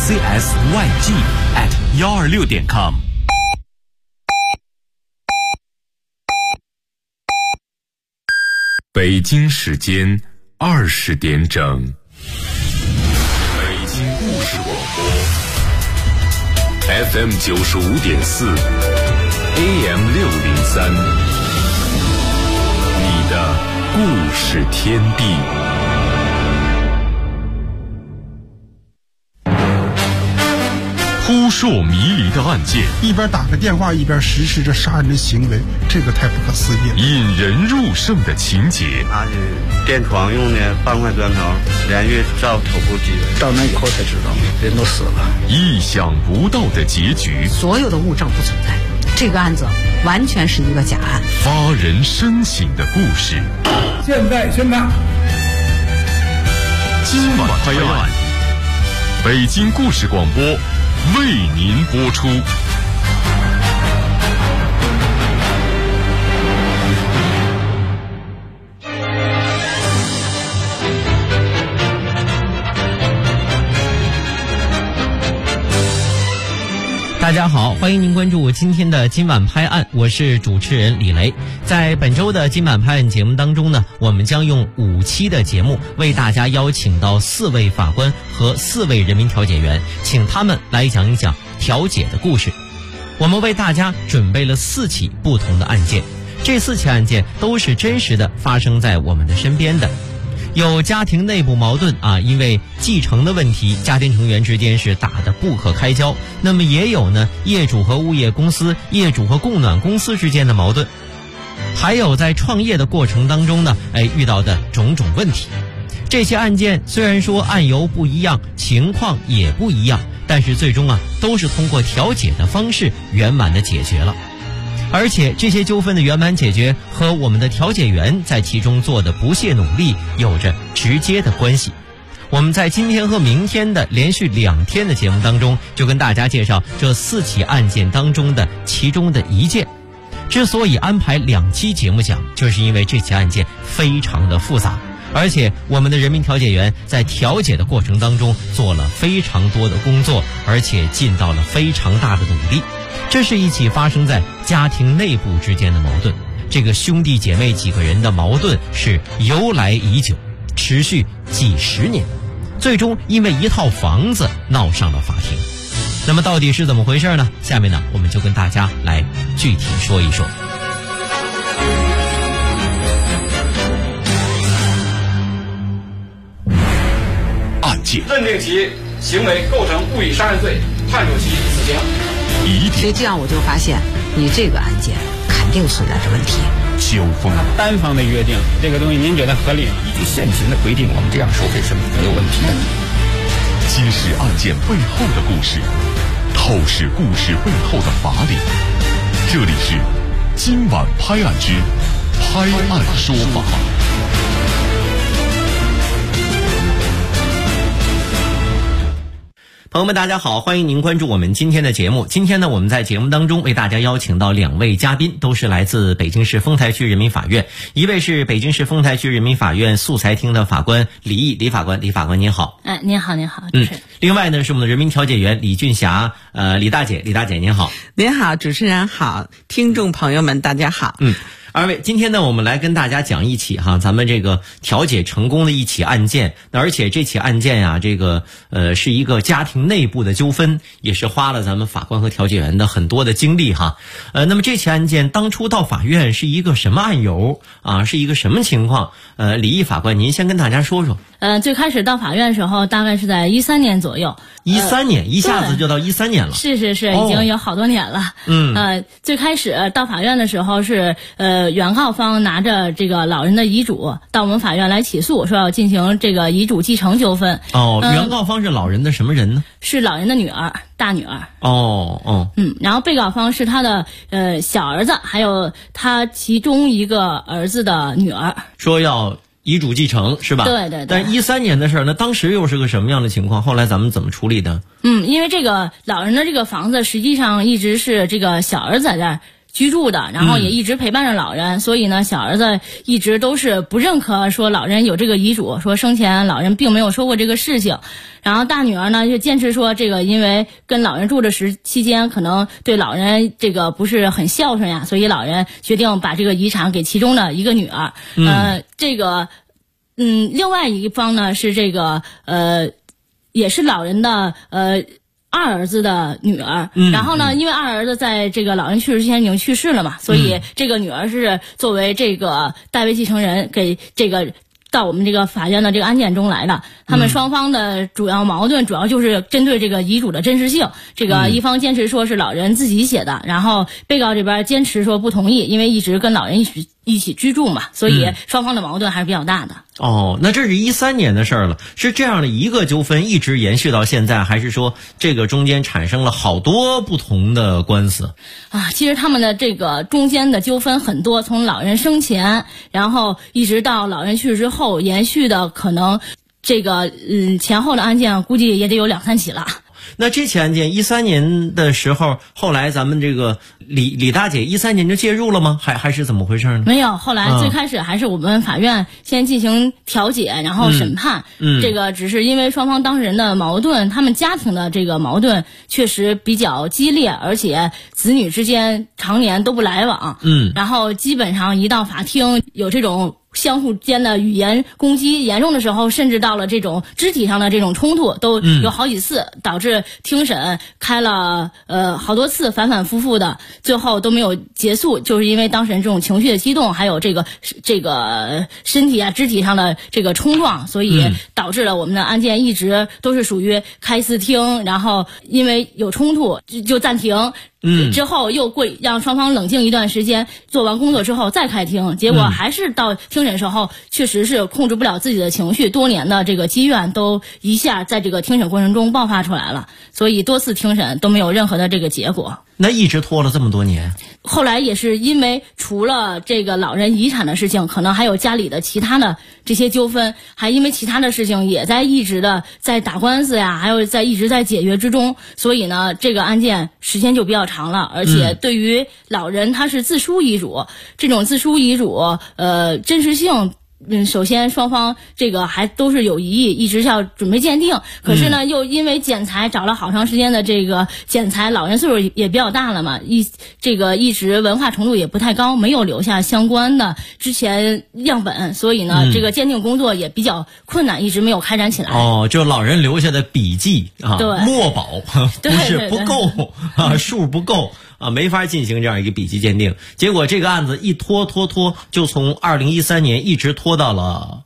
CSYG@126.com。北京时间20点整，北京故事广播 FM 95.4 AM 603，你的故事天地。扑朔迷离的案件， 一边打个电话一边实施着杀人的行为，这个太不可思议了。 引人入胜的情节， 他是电床用的半块砖头连续照头部击人， 到那以后才知道人都死了。 意想不到的结局， 所有的物证不存在，这个案子完全是一个假案。 发人深省的故事， 现在宣判， 今晚拍案，北京故事广播为您播出。 大家好，欢迎您关注今天的今晚拍案，我是主持人李雷。在本周的今晚拍案节目当中呢，我们将用5期的节目为大家邀请到4位法官和4位人民调解员，请他们来讲一讲调解的故事。我们为大家准备了4起不同的案件，这4起案件都是真实的发生在我们的身边的。有家庭内部矛盾因为继承的问题，家庭成员之间是打得不可开交。那么也有呢，业主和物业公司、业主和供暖公司之间的矛盾，还有在创业的过程当中呢，遇到的种种问题。这些案件虽然说案由不一样，情况也不一样，但是最终都是通过调解的方式圆满的解决了。而且这些纠纷的圆满解决和我们的调解员在其中做的不懈努力有着直接的关系。我们在今天和明天的连续2天的节目当中，就跟大家介绍这4起案件当中的其中的一件。之所以安排2期节目讲，就是因为这起案件非常的复杂，而且我们的人民调解员在调解的过程当中做了非常多的工作，而且尽到了非常大的努力。这是一起发生在家庭内部之间的矛盾，这个兄弟姐妹几个人的矛盾是由来已久，持续几十年，最终因为一套房子闹上了法庭。那么到底是怎么回事呢？下面呢，我们就跟大家来具体说一说。 案件认定其行为构成故意杀人罪，判处其死刑。 所以这样我就发现，你这个案件肯定存在着问题。 纠纷单方的约定，这个东西您觉得合理吗？ 依据现行的规定，我们这样收费是没有问题的。 揭示案件背后的故事，透视故事背后的法理。这里是今晚拍案之拍案说法。 朋友们大家好，欢迎您关注我们今天的节目。今天呢，我们在节目当中为大家邀请到2位嘉宾，都是来自北京市丰台区人民法院。一位是北京市丰台区人民法院素裁厅的法官李毅，李法官您好。 您好。 另外呢是我们的人民调解员李俊霞，李大姐您好。 您好，主持人好，听众朋友们大家好。 2位，今天呢，我们来跟大家讲一起咱们这个调解成功的一起案件。而且这起案件呀，这个是一个家庭内部的纠纷，也是花了咱们法官和调解员的很多的精力那么这起案件当初到法院是一个什么案由是一个什么情况？李毅法官，您先跟大家说说。 最开始到法院时候，大概是在13年左右。 13年，一下子就到13年了。 是，已经有好多年了。最开始到法院的时候是原告方拿着这个老人的遗嘱到我们法院来起诉，说要进行这个遗嘱继承纠纷。 原告方是老人的什么人呢？ 是老人的女儿，大女儿。然后被告方是他的小儿子，还有他其中一个儿子的女儿。 说要遗嘱继承是吧？ 对。 但13年的事儿，那当时又是个什么样的情况？后来咱们怎么处理的？ 因为这个老人的这个房子实际上一直是这个小儿子在这儿居住的，然后也一直陪伴着老人，所以呢，小儿子一直都是不认可说老人有这个遗嘱，说生前老人并没有说过这个事情。然后大女儿呢就坚持说，这个因为跟老人住的期间，可能对老人这个不是很孝顺呀，所以老人决定把这个遗产给其中的一个女儿。另外一方呢是这个也是老人的二儿子的女儿，然后呢，因为二儿子在这个老人去世之前已经去世了嘛，所以这个女儿是作为这个代位继承人给这个到我们这个法院的这个案件中来的。他们双方的主要矛盾主要就是针对这个遗嘱的真实性，这个一方坚持说是老人自己写的，然后被告这边坚持说不同意，因为一直跟老人一起居住嘛，所以双方的矛盾还是比较大的。 那这是13年的事儿了，是这样的一个纠纷一直延续到现在，还是说这个中间产生了好多不同的官司啊？其实他们的这个中间的纠纷很多，从老人生前，然后一直到老人去世之后，延续的可能这个前后的案件估计也得有2-3起了。 那这起案件13年的时候，后来咱们这个李大姐13年就介入了吗？还是怎么回事呢？ 没有，后来最开始还是我们法院先进行调解，然后审判。这个只是因为双方当事人的矛盾，他们家庭的这个矛盾确实比较激烈，而且子女之间常年都不来往。然后基本上一到法庭有这种相互间的语言攻击，严重的时候甚至到了这种肢体上的这种冲突都有好几次，导致庭审开了好多次，反反复复的，最后都没有结束，就是因为当事人这种情绪的激动，还有这个身体啊肢体上的这个冲撞，所以导致了我们的案件一直都是属于开4庭，然后因为有冲突就暂停。之后又让双方冷静一段时间，做完工作之后再开庭，结果还是到庭审时候确实是控制不了自己的情绪，多年的这个积怨都一下在这个庭审过程中爆发出来了，所以多次庭审都没有任何的这个结果。 那一直拖了这么多年， 后来也是因为除了这个老人遗产的事情，可能还有家里的其他的这些纠纷，还因为其他的事情也在一直的在打官司呀，还有一直在解决之中，所以呢这个案件时间就比较长了。而且对于老人他是自书遗嘱，这种自书遗嘱真实性首先双方这个还都是有疑义，一直要准备鉴定，可是呢又因为检材找了好长时间的这个检材，老人岁数也比较大了嘛，这个一直文化程度也不太高，没有留下相关的之前样本，所以呢这个鉴定工作也比较困难，一直没有开展起来。 就老人留下的笔记啊，墨宝不是不够啊，数不够啊，没法进行这样一个笔迹鉴定。结果这个案子一拖，就从2013年一直拖到了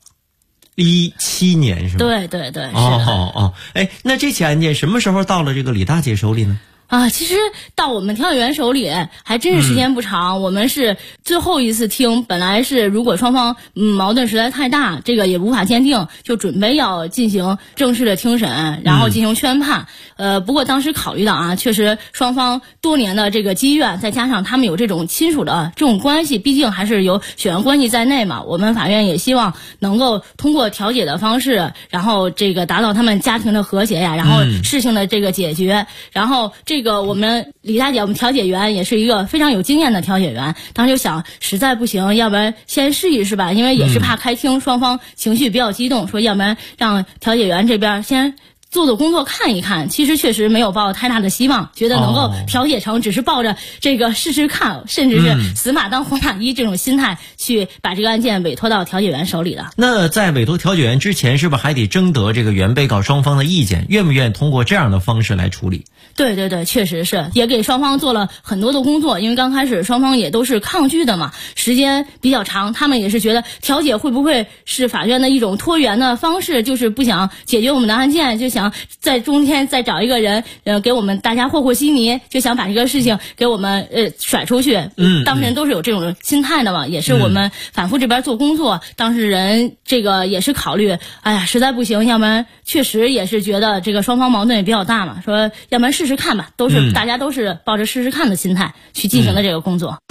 17年，是吗？ 对，是的。 那这起案件什么时候到了这个李大姐手里呢？ 其实到我们调解员手里还真是时间不长，我们是最后一次听，本来是如果双方矛盾实在太大，这个也无法鉴定，就准备要进行正式的听审，然后进行宣判。不过当时考虑到确实双方多年的这个积怨，再加上他们有这种亲属的这种关系，毕竟还是有血缘关系在内嘛，我们法院也希望能够通过调解的方式，然后这个达到他们家庭的和谐呀，然后事情的这个解决，然后这个我们李大姐，我们调解员也是一个非常有经验的调解员，当时就想实在不行，要不然先试一试吧，因为也是怕开庭双方情绪比较激动，说要不然让调解员这边先做工作看一看。其实确实没有抱太大的希望，觉得能够调解成，只是抱着这个试试看，甚至是死马当活马医这种心态去把这个案件委托到调解员手里的。 那在委托调解员之前，是不是还得征得这个原被告双方的意见，愿不愿意通过这样的方式来处理？ 对，确实是，也给双方做了很多的工作，因为刚开始双方也都是抗拒的嘛，时间比较长，他们也是觉得调解会不会是法院的一种拖延的方式，就是不想解决我们的案件，就想在中间再找一个人给我们大家和稀泥，就想把这个事情给我们甩出去。当事人都是有这种心态的嘛，也是我们反复这边做工作，当事人这个也是考虑，实在不行，要不然确实也是觉得这个双方矛盾也比较大嘛，说要不然试试看吧，大家都是抱着试试看的心态去进行的这个工作。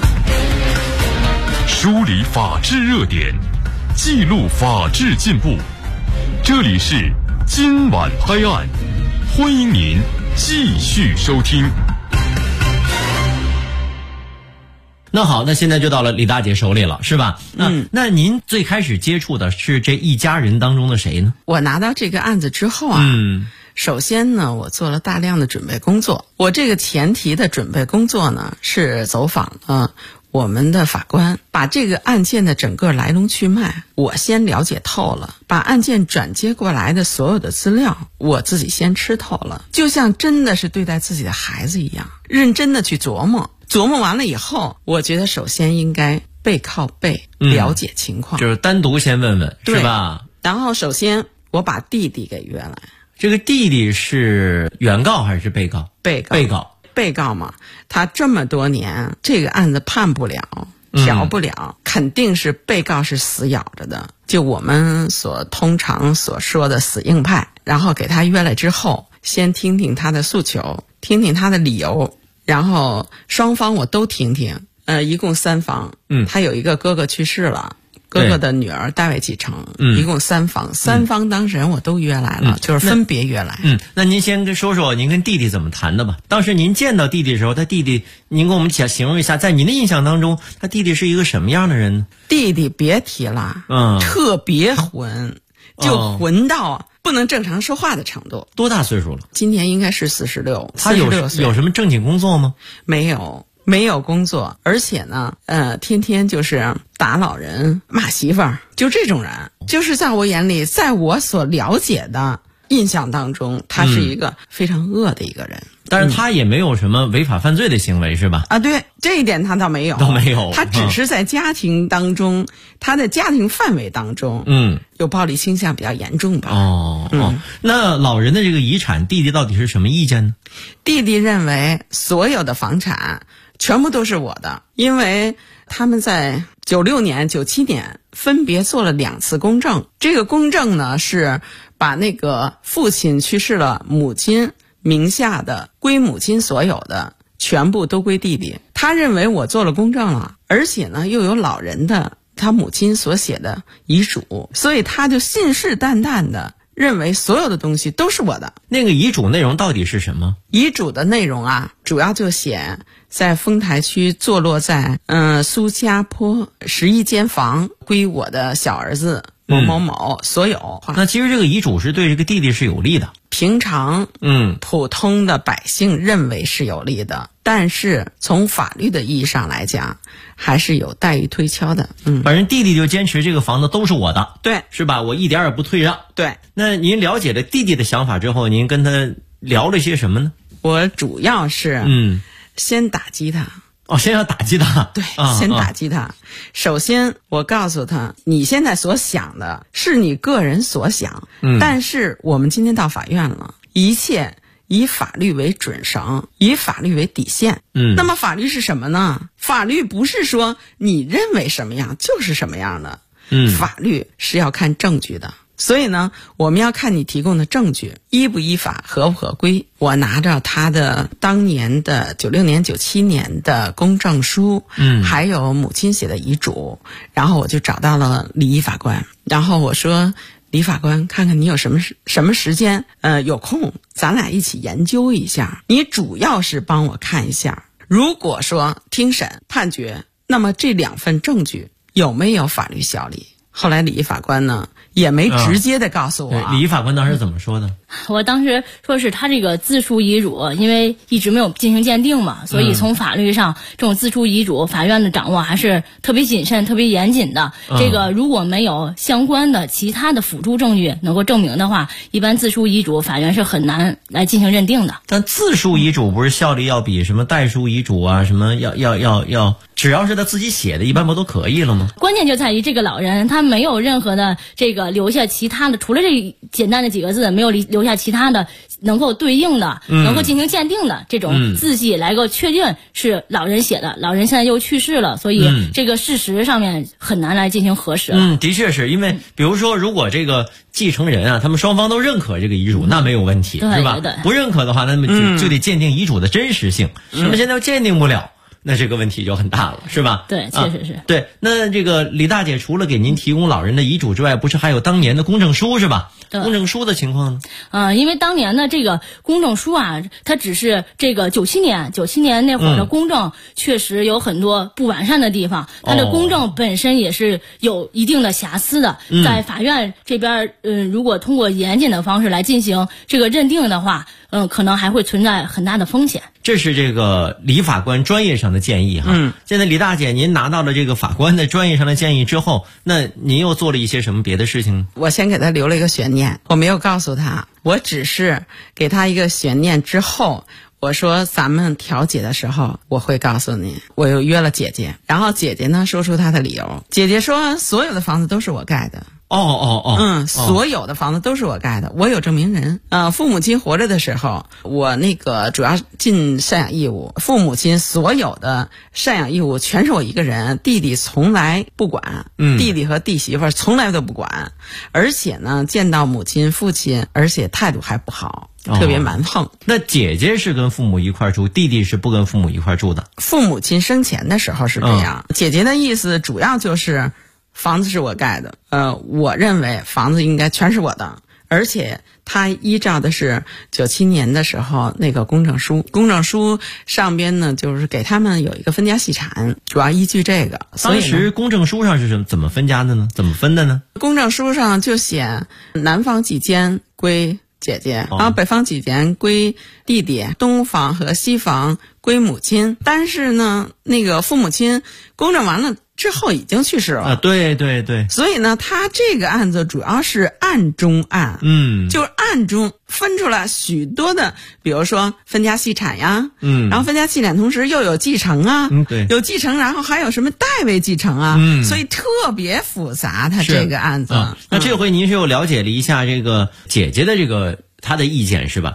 梳理法治热点，记录法治进步，这里是今晚拍案，欢迎您。您继续收听。 那好，那现在就到了李大姐手里了，是吧？那您最开始接触的是这一家人当中的谁呢？ 我拿到这个案子之后啊，首先呢，我做了大量的准备工作。我这个前提的准备工作呢，是走访了我们的法官，把这个案件的整个来龙去脉我先了解透了，把案件转接过来的所有的资料我自己先吃透了，就像真的是对待自己的孩子一样，认真的去琢磨完了以后，我觉得首先应该背靠背了解情况， 就是单独先问问，是吧？ 然后首先我把弟弟给约来。 这个弟弟是原告还是被告？被告嘛，他这么多年这个案子判不了调不了，肯定是被告是死咬着的，就我们通常所说的死硬派。然后给他约来之后，先听听他的诉求，听听他的理由，然后双方我都听听。一共3方，他有一个哥哥去世了，哥哥的女儿代为继承，一共3方，3方当事人我都约来了，就是分别约来。 那您先说说您跟弟弟怎么谈的吧。当时您见到弟弟的时候，他弟弟，您给我们形容一下，在您的印象当中，他弟弟是一个什么样的人呢？ 弟弟别提了，特别混，就混到不能正常说话的程度。 多大岁数了？ 今年应该是46。 他有什么正经工作吗？ 没有工作，而且呢，天天就是打老人、骂媳妇儿，就这种人，就是在我眼里，在我所了解的印象当中，他是一个非常恶的一个人。 但是他也没有什么违法犯罪的行为，是吧？ 对，这一点他倒没有，他只是在家庭当中，他的家庭范围当中，有暴力倾向比较严重吧。 那老人的这个遗产，弟弟到底是什么意见呢？ 弟弟认为所有的房产全部都是我的，因为他们在96年、97年分别做了2次公证。这个公证呢，是把那个父亲去世了母亲名下的归母亲所有的全部都归弟弟。他认为我做了公证了，而且呢又有老人的他母亲所写的遗嘱，所以他就信誓旦旦的认为所有的东西都是我的。 那个遗嘱内容到底是什么？ 遗嘱的内容啊，主要就写在丰台区坐落在苏家坡11间房归我的小儿子某某某所有。 那其实这个遗嘱是对这个弟弟是有利的， 平常普通的百姓认为是有利的，但是从法律的意义上来讲还是有待于推敲的。 反正弟弟就坚持这个房子都是我的， 对， 是吧？我一点也不退让。 对。 那您了解了弟弟的想法之后，您跟他聊了些什么呢？ 我主要是先打击他。 先要打击他。 对，先打击他。首先我告诉他，你现在所想的是你个人所想，但是我们今天到法院了，一切以法律为准绳，以法律为底线。那么法律是什么呢？法律不是说你认为什么样就是什么样的，法律是要看证据的。所以呢，我们要看你提供的证据依不依法，合不合规。我拿着他的当年的96年、97年的公证书，还有母亲写的遗嘱，然后我就找到了李一法官，然后我说，李法官，看看你有什么时间，有空咱俩一起研究一下。你主要是帮我看一下，如果说听审判决，那么这2份证据有没有法律效力？后来李一法官呢也没直接的告诉我。 李一法官当时怎么说的？ 我当时说是他这个自书遗嘱，因为一直没有进行鉴定嘛，所以从法律上这种自书遗嘱，法院的掌握还是特别谨慎、特别严谨的。这个如果没有相关的其他的辅助证据能够证明的话，一般自书遗嘱法院是很难来进行认定的。 但自书遗嘱不是效力要比什么代书遗嘱啊，什么要，只要是他自己写的，一般不都可以了吗？ 关键就在于这个老人他没有任何的这个留下其他的，除了这简单的几个字，没有留下其他的能够对应的、能够进行鉴定的这种字迹来够确定是老人写的。老人现在又去世了，所以这个事实上面很难来进行核实了。 的确是因为比如说，如果这个继承人啊，他们双方都认可这个遗嘱，那没有问题，是吧？不认可的话，那么就得鉴定遗嘱的真实性。那么现在又鉴定不了。 那这个问题就很大了，是吧？ 对，确实是。 对，那这个李大姐除了给您提供老人的遗嘱之外，不是还有当年的公证书是吧？公证书的情况呢？因为当年的这个公证书啊，它只是这个97年那会儿的公证确实有很多不完善的地方，它的公证本身也是有一定的瑕疵的，在法院这边如果通过严谨的方式来进行这个认定的话，可能还会存在很大的风险。 这是这个李法官专业上的建议哈。现在李大姐您拿到了这个法官的专业上的建议之后，那您又做了一些什么别的事情呢？ 我先给他留了一个悬念，我没有告诉他，我只是给他一个悬念之后，我说咱们调解的时候我会告诉你。我又约了姐姐，然后姐姐呢说出她的理由。姐姐说所有的房子都是我盖的。所有的房子都是我盖的，我有证明人。父母亲活着的时候，我那个主要尽赡养义务，父母亲所有的赡养义务全是我一个人，弟弟从来不管，弟弟和弟媳妇从来都不管，而且呢，见到母亲、父亲，而且态度还不好，特别蛮横。 那姐姐是跟父母一块住，弟弟是不跟父母一块住的。 父母亲生前的时候是这样，姐姐的意思主要就是房子是我盖的，我认为房子应该全是我的，而且他依照的是97年的时候那个公证书，公证书上边呢就是给他们有一个分家细产，主要依据这个。 当时公证书上是怎么分家的呢？怎么分的呢？ 公证书上就写南方几间归姐姐，然后北方几间归弟弟，东房和西房归母亲。但是呢，那个父母亲公证完了之后已经去世了。 对对对。 所以呢，他这个案子主要是案中案，就是案中分出来许多的，比如说分家细产呀，然后分家细产同时又有继承啊， 对， 有继承，然后还有什么代位继承啊，所以特别复杂，他这个案子。 那这回您是又了解了一下这个姐姐的这个她的意见是吧？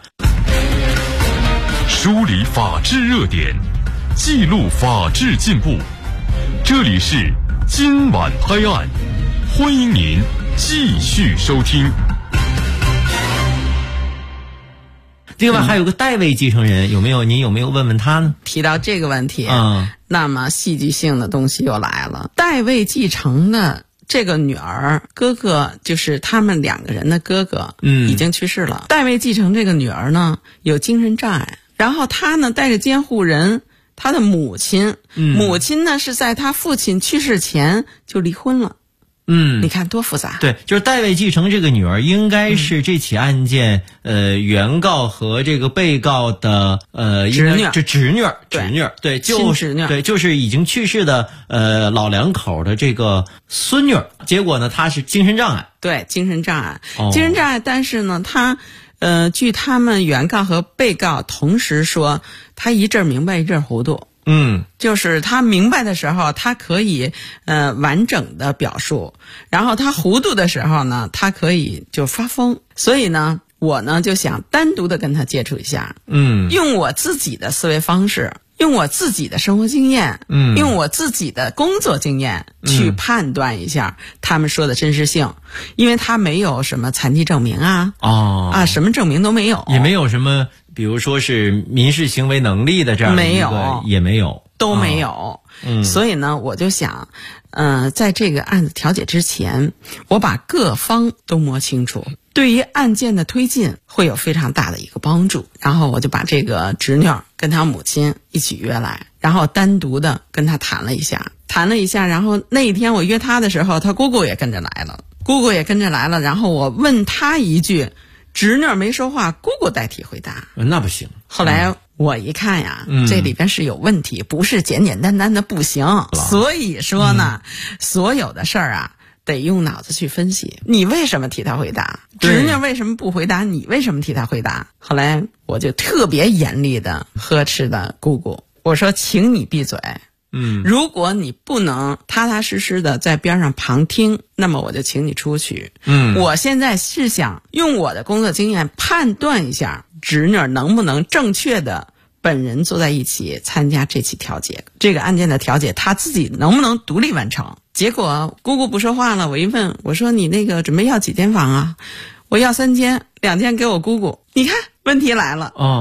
梳理法治热点，记录法治进步。这里是今晚拍案，欢迎您继续收听。 另外还有个代位继承人，您有没有问问他呢？ 提到这个问题，那么戏剧性的东西又来了。代位继承的这个女儿，哥哥就是他们两个人的哥哥，已经去世了。代位继承这个女儿呢，有精神障碍，然后她呢带着监护人。他的母亲，母亲呢是在他父亲去世前就离婚了。你看多复杂。 对，就是代位继承这个女儿应该是这起案件原告和这个被告的侄女， 对，就是已经去世的老两口的这个孙女。结果呢，她是精神障碍。 对，精神障碍，精神障碍，但是呢，她据他们原告和被告同时说，他一阵明白一阵糊涂。就是他明白的时候，他可以完整的表述，然后他糊涂的时候呢，他可以就发疯。所以呢，我呢就想单独的跟他接触一下，用我自己的思维方式，用我自己的生活经验，用我自己的工作经验去判断一下他们说的真实性，因为他没有什么残疾证明什么证明都没有， 也没有什么，比如说是民事行为能力的这样的一个，也没有， 都没有。所以呢，我就想，在这个案子调解之前，我把各方都摸清楚，对于案件的推进会有非常大的一个帮助。然后我就把这个侄女跟她母亲一起约来，然后单独的跟她谈了一下，然后那一天我约她的时候，她姑姑也跟着来了，然后我问她一句，侄女没说话，姑姑代替回答。 那不行。 后来我一看呀，这里边是有问题，不是简简单单的不行。所以说呢，所有的事儿啊，得用脑子去分析。你为什么替他回答？侄女为什么不回答？你为什么替他回答？后来我就特别严厉的呵斥的姑姑，我说请你闭嘴。如果你不能踏踏实实的在边上旁听，那么我就请你出去。我现在是想用我的工作经验判断一下侄女能不能正确的本人坐在一起参加这起调解，这个案件的调解他自己能不能独立完成。结果姑姑不说话了，我一问，我说你那个准备要几间房啊？我要3间，2间给我姑姑。你看问题来了。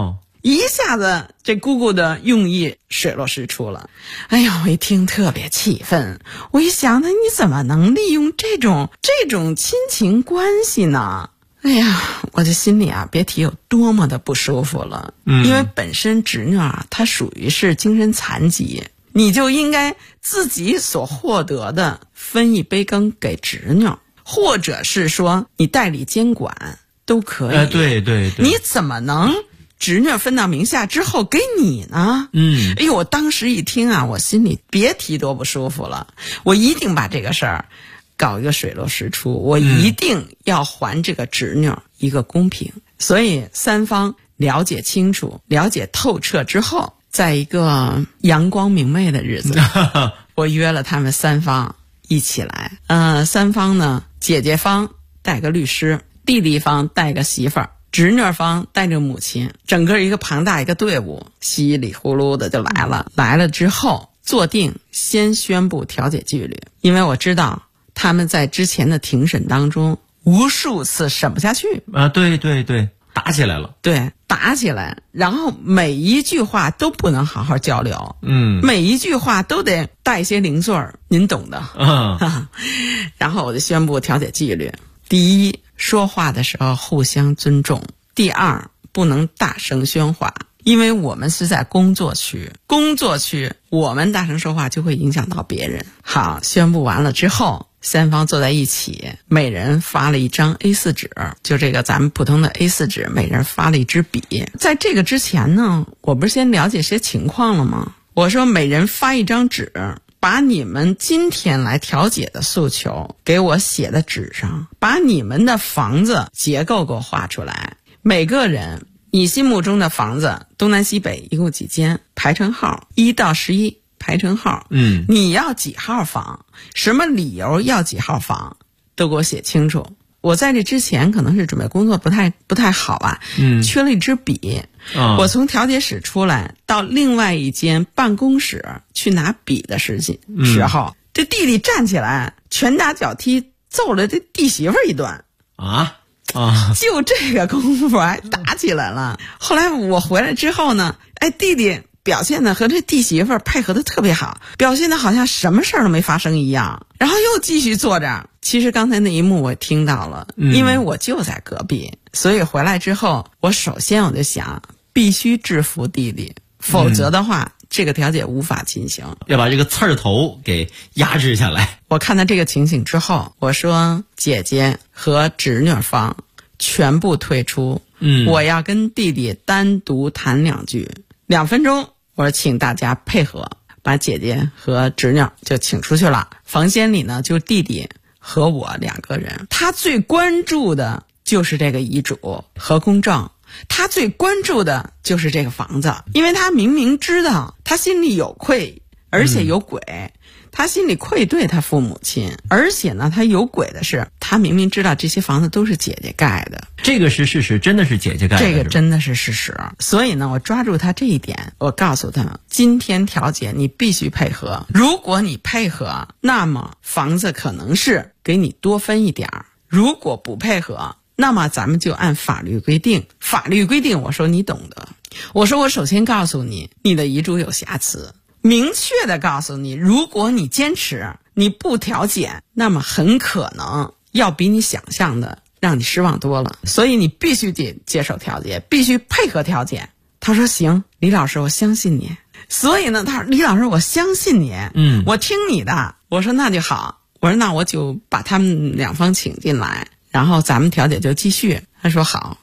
一下子这姑姑的用意水落石出了。哎呀，我一听特别气愤，我一想，那你怎么能利用这种亲情关系呢？哎呀，我这心里啊，别提有多么的不舒服了。因为本身侄女啊，她属于是精神残疾，你就应该自己所获得的分一杯羹给侄女，或者是说你代理监管都可以。 对， 你怎么能侄女分到名下之后给你呢？哎呦，我当时一听啊，我心里别提多不舒服了。我一定把这个事儿搞一个水落石出，我一定要还这个侄女一个公平。所以三方了解清楚、了解透彻之后，在一个阳光明媚的日子，我约了他们三方一起来。三方呢，姐姐方带个律师，弟弟方带个媳妇儿，侄女方带着母亲，整个一个庞大一个队伍，稀里呼噜的就来了。来了之后坐定，先宣布调解纪律，因为我知道他们在之前的庭审当中无数次审不下去啊，对，打起来了， 对，打起来，然后每一句话都不能好好交流，每一句话都得带一些零碎儿，您懂的。然后我就宣布调解纪律：第一，说话的时候互相尊重；第二，不能大声喧哗，因为我们是在工作区，我们大声说话就会影响到别人。好，宣布完了之后，三方坐在一起，每人发了一张 A4 纸，就这个咱们普通的 A4 纸，每人发了一支笔。在这个之前呢，我不是先了解些情况了吗？我说每人发一张纸，把你们今天来调解的诉求给我写在纸上，把你们的房子结构给我画出来，每个人你心目中的房子东南西北一共几间，排成号1到11排成号，你要几号房，什么理由要几号房，都给我写清楚。我在这之前可能是准备工作不太好啊，缺了一支笔。我从调解室出来到另外一间办公室去拿笔的时候，这弟弟站起来拳打脚踢揍了这弟媳妇一顿啊！ 就这个功夫还打起来了。后来我回来之后呢，弟弟表现的和这弟媳妇配合的特别好，表现的好像什么事儿都没发生一样，然后又继续坐着。其实刚才那一幕我听到了，因为我就在隔壁，所以回来之后，我首先我就想必须制服弟弟，否则的话，这个调解无法进行， 要把这个刺儿头给压制下来。 我看到这个情形之后，我说姐姐和侄女方全部退出，我要跟弟弟单独谈2句，2分钟，我说请大家配合，把姐姐和侄女就请出去了。房间里呢，就弟弟和我2个人。他最关注的就是这个遗嘱和公证，他最关注的就是这个房子，因为他明明知道他心里有愧，而且有鬼。他心里愧对他父母亲，而且呢，他有鬼的是，他明明知道这些房子都是姐姐盖的， 这个是事实，真的是姐姐盖的， 这个真的是事实。所以呢，我抓住他这一点，我告诉他，今天调解你必须配合，如果你配合，那么房子可能是给你多分一点儿；如果不配合，那么咱们就按法律规定。法律规定，我说你懂得。我说我首先告诉你，你的遗嘱有瑕疵。明确的告诉你，如果你坚持你不调解，那么很可能要比你想象的让你失望多了，所以你必须得接受调解，必须配合调解。他说行，李老师我相信你。所以呢，他说李老师我相信你，我听你的。我说那就好，我说那我就把他们2方请进来，然后咱们调解就继续。他说好。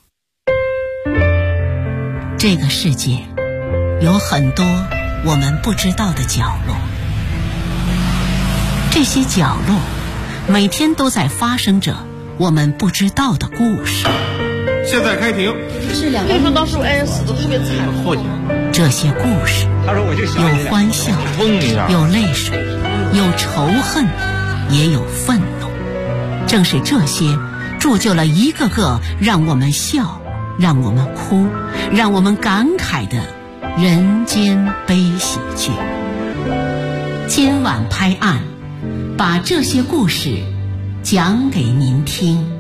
这个世界有很多我们不知道的角落，这些角落每天都在发生着我们不知道的故事。 现在开庭。 是2个人当时死的特别惨。 这些故事有欢笑，有泪水，有仇恨，也有愤怒。正是这些铸就了一个个让我们笑，让我们哭，让我们感慨的人间悲喜剧。今晚拍案，把这些故事讲给您听。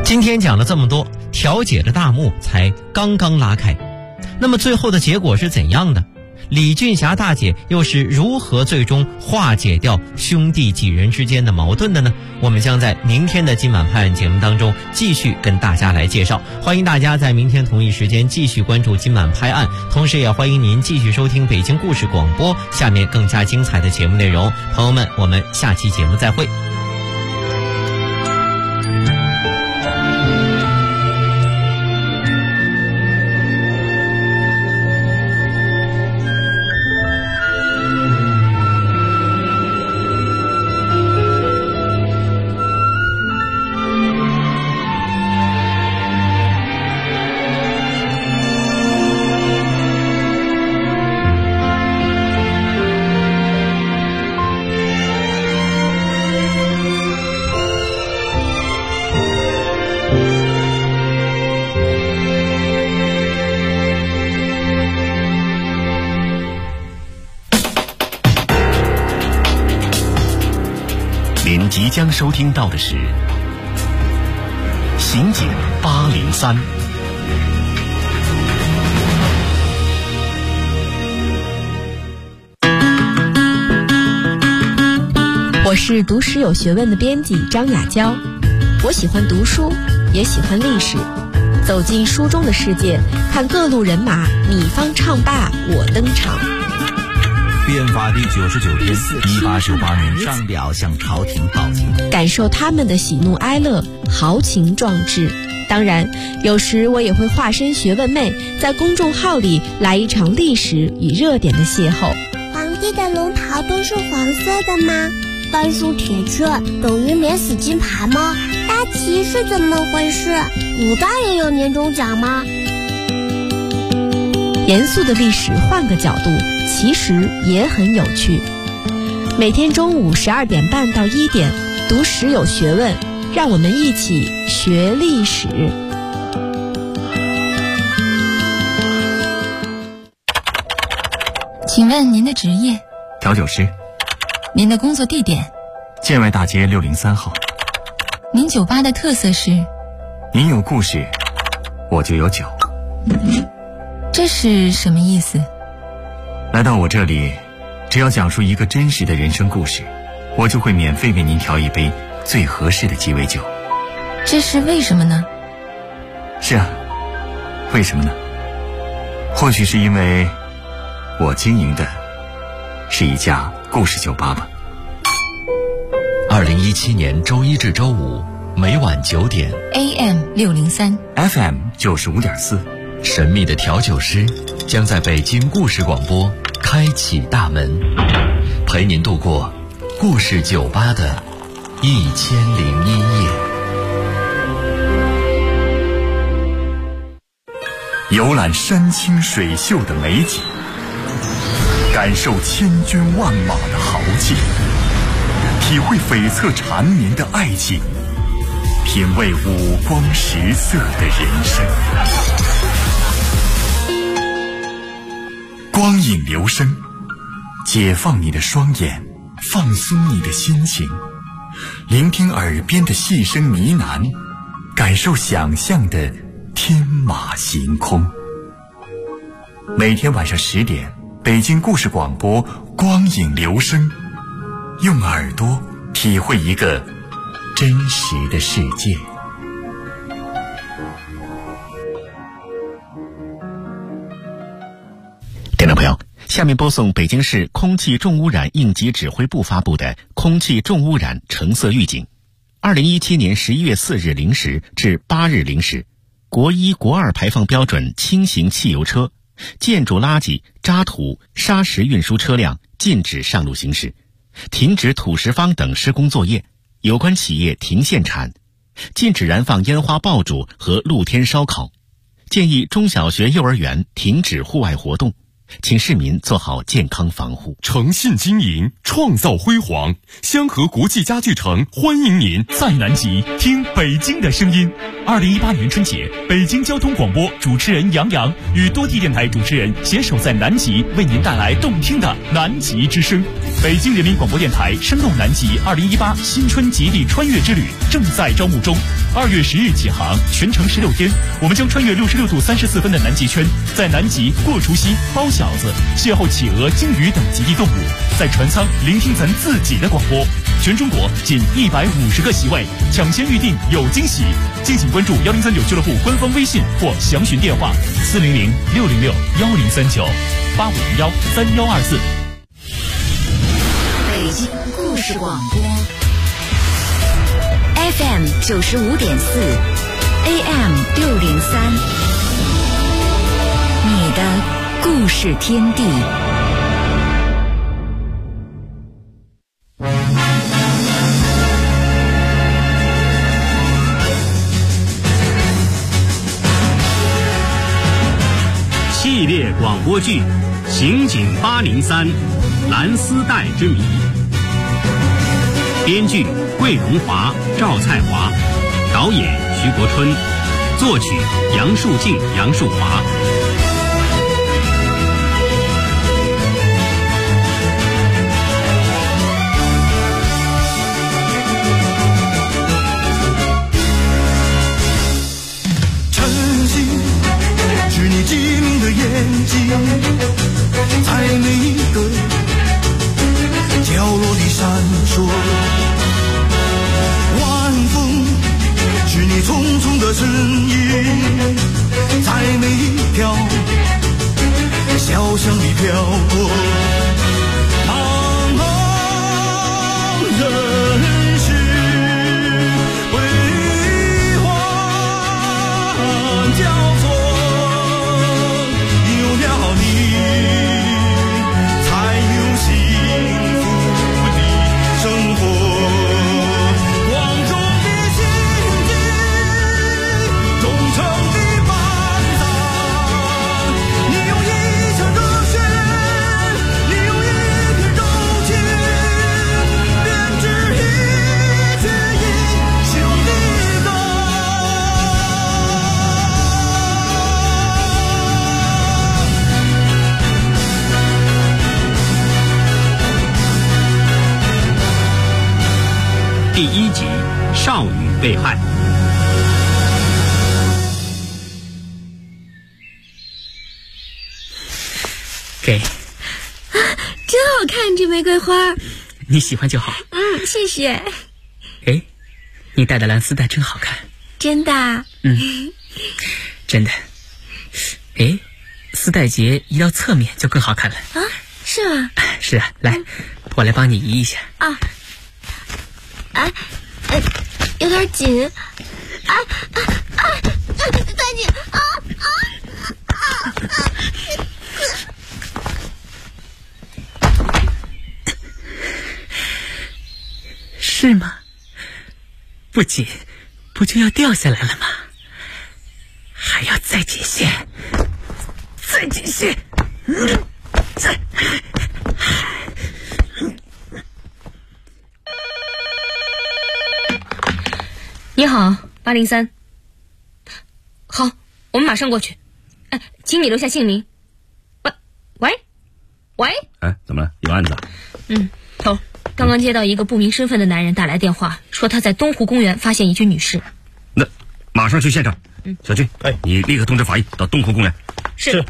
今天讲了这么多，调解的大幕才刚刚拉开，那么最后的结果是怎样的？李俊霞大姐又是如何最终化解掉兄弟几人之间的矛盾的呢？我们将在明天的今晚拍案节目当中继续跟大家来介绍。欢迎大家在明天同一时间继续关注今晚拍案，同时也欢迎您继续收听北京故事广播，下面更加精彩的节目内容。朋友们，我们下期节目再会。 您即将收听到的是《刑警803》。 我是读史有学问的编辑张雅娇，我喜欢读书，也喜欢历史，走进书中的世界，看各路人马，你方唱罢我登场。 变法第99天，1898年上表向朝廷报警， 感受他们的喜怒哀乐，豪情壮志。当然，有时我也会化身学问妹，在公众号里来一场历史与热点的邂逅。 皇帝的龙袍都是黄色的吗？半数铁券等于免死金牌吗？大旗是怎么回事？古代也有年终奖吗？ 严肃的历史换个角度，其实也很有趣。每天中午12点半到1点，读史有学问，让我们一起学历史。 请问您的职业？ 调酒师。 您的工作地点？ 建外大街603号。 您酒吧的特色是？ 您有故事，我就有酒。 这是什么意思？ 来到我这里，只要讲述一个真实的人生故事，我就会免费为您调一杯最合适的鸡尾酒。 这是为什么呢？ 是啊，为什么呢？或许是因为我经营的是一家故事酒吧吧。 2017年周一至周五每晚9点 AM 603 FM 95.4， 神秘的调酒师将在北京故事广播开启大门，陪您度过故事酒吧的1001夜。 游览山清水秀的美景，感受千军万马的豪气，体会悱恻缠绵的爱情，品味五光十色的人生。光影流声，解放你的双眼，放松你的心情，聆听耳边的细声呢喃，感受想象的天马行空。每天晚上10点，北京故事广播光影流声，用耳朵体会一个真实的世界。 听众朋友，下面播送北京市空气重污染应急指挥部发布的空气重污染橙色预警。2017年11月4日0时至8日0时，国1、国2排放标准轻型汽油车、建筑垃圾、渣土、砂石运输车辆禁止上路行驶，停止土石方等施工作业，有关企业停限产，禁止燃放烟花爆竹和露天烧烤，建议中小学、幼儿园停止户外活动，请市民做好健康防护。 诚信经营，创造辉煌。香河国际家具城欢迎您在南极听北京的声音。2018年春节，北京交通广播主持人杨洋与多地电台主持人携手在南极，为您带来动听的南极之声。北京人民广播电台声动南极2018新春极地穿越之旅正在招募中， 2月10日起航，全程16天，我们将穿越66度34分的南极圈，在南极过除夕、包饺子，邂逅企鹅、鲸鱼等极地动物，在船舱聆听咱自己的广播。全中国仅150个席位，抢先预定有惊喜。敬请关注1039俱乐部官方微信或详询电话400-606-1039-8501-3124。 北京故事广播 FM 95.4 AM 603，你的故事天地。 系列广播剧《刑警803蓝丝带之谜》，编剧桂荣华、赵菜华，导演徐国春，作曲杨树静、杨树华。 你机灵的眼睛，在每一个角落里闪烁。晚风是你匆匆的身影，在每一条小巷里飘过。茫茫人世悲欢交错。 第1集，少女被害。 给， 真好看，这玫瑰花。 你喜欢就好。 谢谢。 哎，你戴的蓝丝带真好看。 真的？ 真的。哎，丝带结移到侧面就更好看了。 啊，是吗？ 是啊，来，我来帮你移一下。 有点紧，太紧是吗？不紧，不就要掉下来了吗？还要再紧些，再紧些，再。 你好，803。好，我们马上过去。请你留下姓名。喂。 怎么了？有案子啊？ 头，刚刚接到一个不明身份的男人打来电话，说他在东湖公园发现一具女尸。 那马上去现场。小军，你立刻通知法医到东湖公园。 是。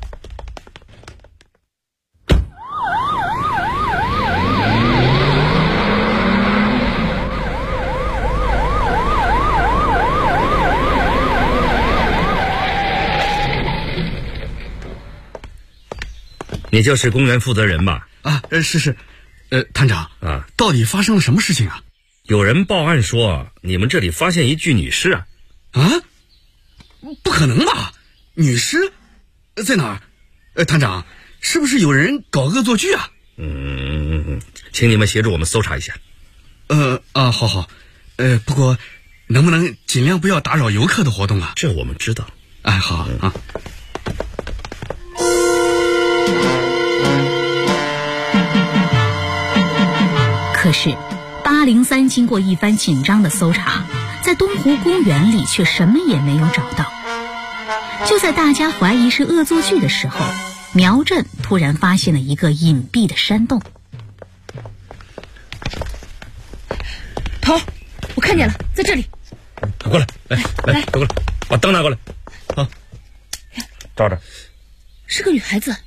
你就是公园负责人吧？ 是，探长到底发生了什么事情啊？ 有人报案说你们这里发现一具女尸啊？ 不可能吧？女尸在哪儿？探长，是不是有人搞恶作剧啊？ 请你们协助我们搜查一下。 好，不过能不能尽量不要打扰游客的活动啊？ 这我们知道。 好啊。 可是803经过一番紧张的搜查，在东湖公园里却什么也没有找到。就在大家怀疑是恶作剧的时候，苗振突然发现了一个隐蔽的山洞。 头，我看见了，在这里。 过来，来，都过来，把灯拿过来。好，照着。 是个女孩子。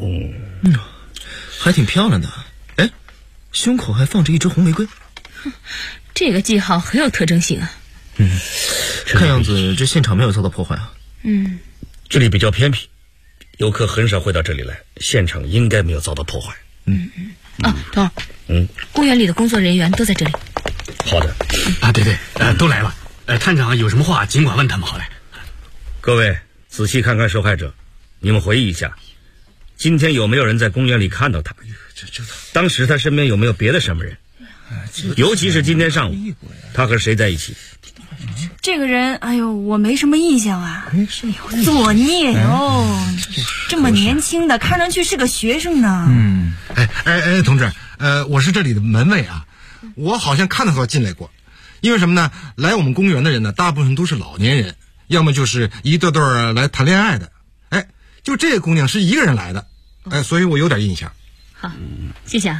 还挺漂亮的。哎，胸口还放着一支红玫瑰。 这个记号很有特征性啊。 看样子这现场没有遭到破坏啊。 这里比较偏僻，游客很少会到这里来，现场应该没有遭到破坏。 头儿。公园里的工作人员都在这里。 好的。 对，都来了。探长有什么话尽管问他们好来。 各位仔细看看受害者，你们回忆一下，今天有没有人在公园里看到他？当时他身边有没有别的什么人？尤其是今天上午，他和谁在一起？ 这个人，哎呦，我没什么印象啊。作孽哦，这么年轻的，看上去是个学生呢。 同志，我是这里的门卫啊，我好像看到他进来过。因为什么呢？来我们公园的人呢，大部分都是老年人，要么就是一对对来谈恋爱的。就这个姑娘是一个人来的，所以我有点印象。 好，谢谢啊。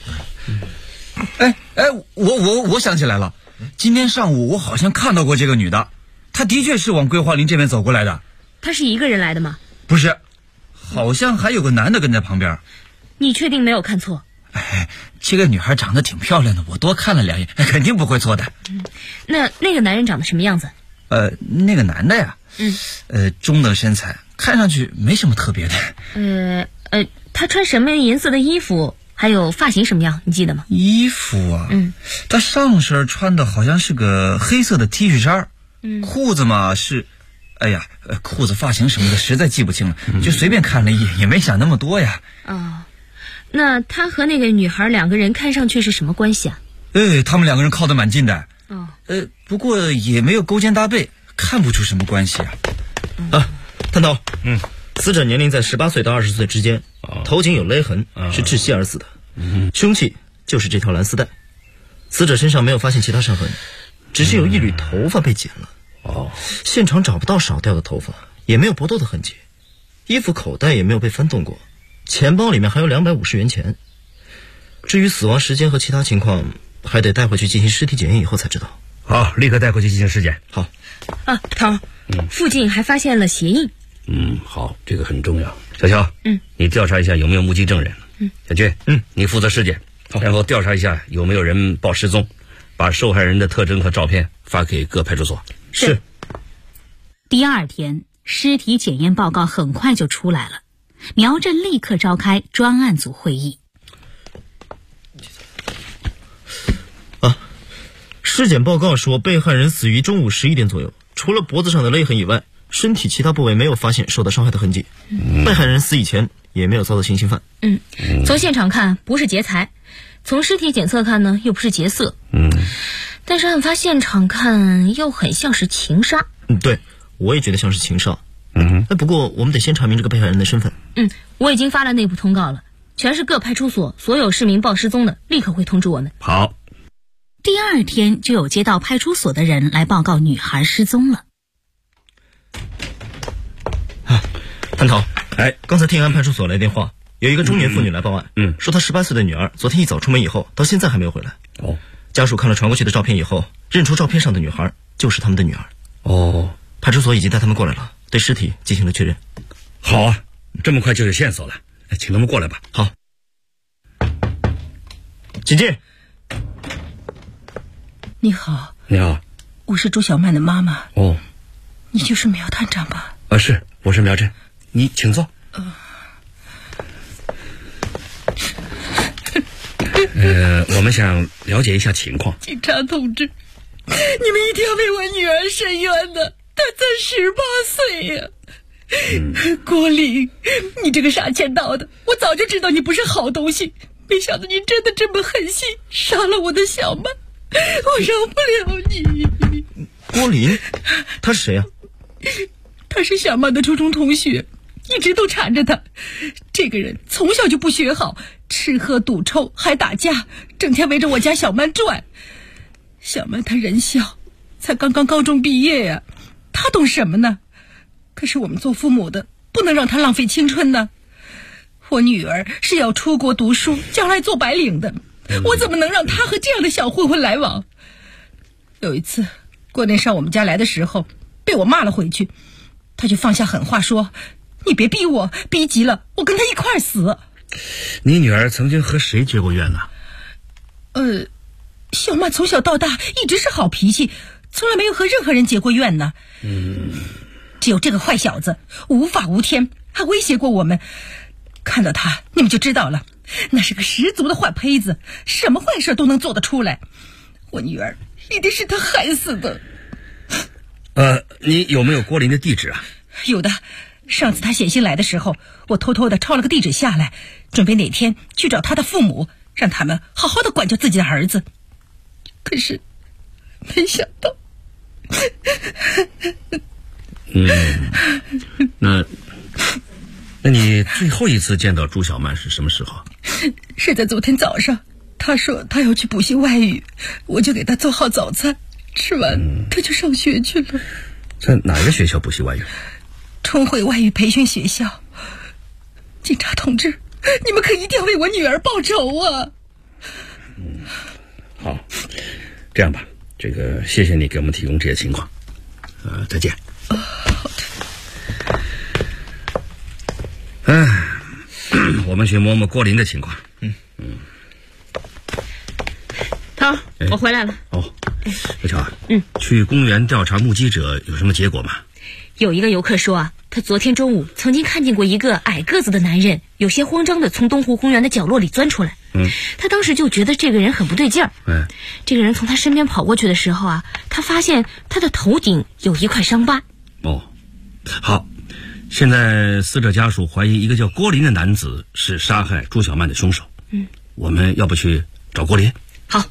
我想起来了，今天上午我好像看到过这个女的，她的确是往桂花林这边走过来的。 她是一个人来的吗？ 不是，好像还有个男的跟在旁边。 你确定没有看错？ 这个女孩长得挺漂亮的，我多看了2眼，肯定不会错的。 那个男人长得什么样子？ 那个男的呀，中等身材，看上去没什么特别的。 他穿什么颜色的衣服？还有发型什么样？你记得吗？ 衣服啊，他上身穿的好像是个黑色的 T 恤衫，裤子嘛是，裤子发型什么的实在记不清了，就随便看了一眼，也没想那么多呀。 那他和那个女孩2个人看上去是什么关系啊？ 他们2个人靠得蛮近的。不过也没有勾肩搭背，看不出什么关系啊。 探头，死者年龄在18岁到20岁之间，头颈有勒痕，是窒息而死的。凶器就是这条蓝丝带，死者身上没有发现其他伤痕，只是有一缕头发被剪了。现场找不到少掉的头发，也没有搏斗的痕迹，衣服口袋也没有被翻动过，钱包里面还有250元钱。至于死亡时间和其他情况，还得带回去进行尸体检验以后才知道。 好，立刻带回去进行尸检。 好。 头，附近还发现了鞋印。 好，这个很重要。小乔，你调查一下有没有目击证人。小俊，你负责尸检，然后调查一下有没有人报失踪，把受害人的特征和照片发给各派出所。 是。 第2天，尸体检验报告很快就出来了，苗镇立刻召开专案组会议。 尸检报告说，被害人死于中午11点左右，除了脖子上的勒痕以外，身体其他部位没有发现受到伤害的痕迹。被害人死以前也没有遭到性侵犯。 从现场看不是劫财，从尸体检测看呢又不是劫色。但是案发现场看又很像是情杀。 对，我也觉得像是情杀。不过我们得先查明这个被害人的身份。 我已经发了内部通告了，全市各派出所所有市民报失踪的立刻会通知我们。 好。 第2天就有接到派出所的人来报告女孩失踪了。 探头，刚才天安派出所来电话，有一个中年妇女来报案，说她18岁的女儿昨天一早出门以后，到现在还没有回来。家属看了传过去的照片以后，认出照片上的女孩就是他们的女儿。派出所已经带他们过来了，对尸体进行了确认。 好啊，这么快就有线索了，请他们过来吧。 好，请进。 你好。 你好， 我是朱小曼的妈妈。你就是苗探长吧？ 是，我是苗震，你请坐。我们想了解一下情况。 警察同志，你们一定要为我女儿伸冤的，她才18岁呀。郭玲，你这个杀千刀的，我早就知道你不是好东西，没想到你真的这么狠心，杀了我的小曼，我饶不了你。 郭玲，她是谁呀？ 她是小曼的初中同学，一直都缠着她。这个人从小就不学好，吃喝赌抽还打架，整天围着我家小曼转。小曼她人小，才刚刚高中毕业呀，她懂什么呢？可是我们做父母的不能让她浪费青春呢。我女儿是要出国读书，将来做白领的，我怎么能让她和这样的小混混来往？有一次郭林上我们家来的时候，被我骂了回去，他就放下狠话说：“你别逼我，逼急了我跟他一块儿死。” 你女儿曾经和谁结过怨呢？ 小曼从小到大一直是好脾气，从来没有和任何人结过怨呢。只有这个坏小子无法无天，还威胁过我们。看到他你们就知道了，那是个十足的坏胚子，什么坏事都能做得出来。我女儿一定是他害死的。 你有没有郭林的地址啊？ 有的，上次他写信来的时候，我偷偷的抄了个地址下来，准备哪天去找他的父母，让他们好好的管教自己的儿子。可是没想到那你最后一次见到朱小曼是什么时候？ 是在昨天早上，他说他要去补习外语，我就给他做好早餐，吃完他就上学去了。 在哪个学校补习外语？ 春晖外语培训学校。警察同志，你们可一定要为我女儿报仇啊！ 好，这样吧，谢谢你给我们提供这些情况。再见。 好的。 我们去摸摸郭林的情况。 涛，我回来了。 小乔啊，去公园调查目击者有什么结果吗？ 有一个游客说啊，他昨天中午曾经看见过一个矮个子的男人，有些慌张的从东湖公园的角落里钻出来。他当时就觉得这个人很不对劲儿。这个人从他身边跑过去的时候啊，他发现他的头顶有一块伤疤。 好，现在死者家属怀疑一个叫郭林的男子是杀害朱小曼的凶手。我们要不去找郭林？ 好。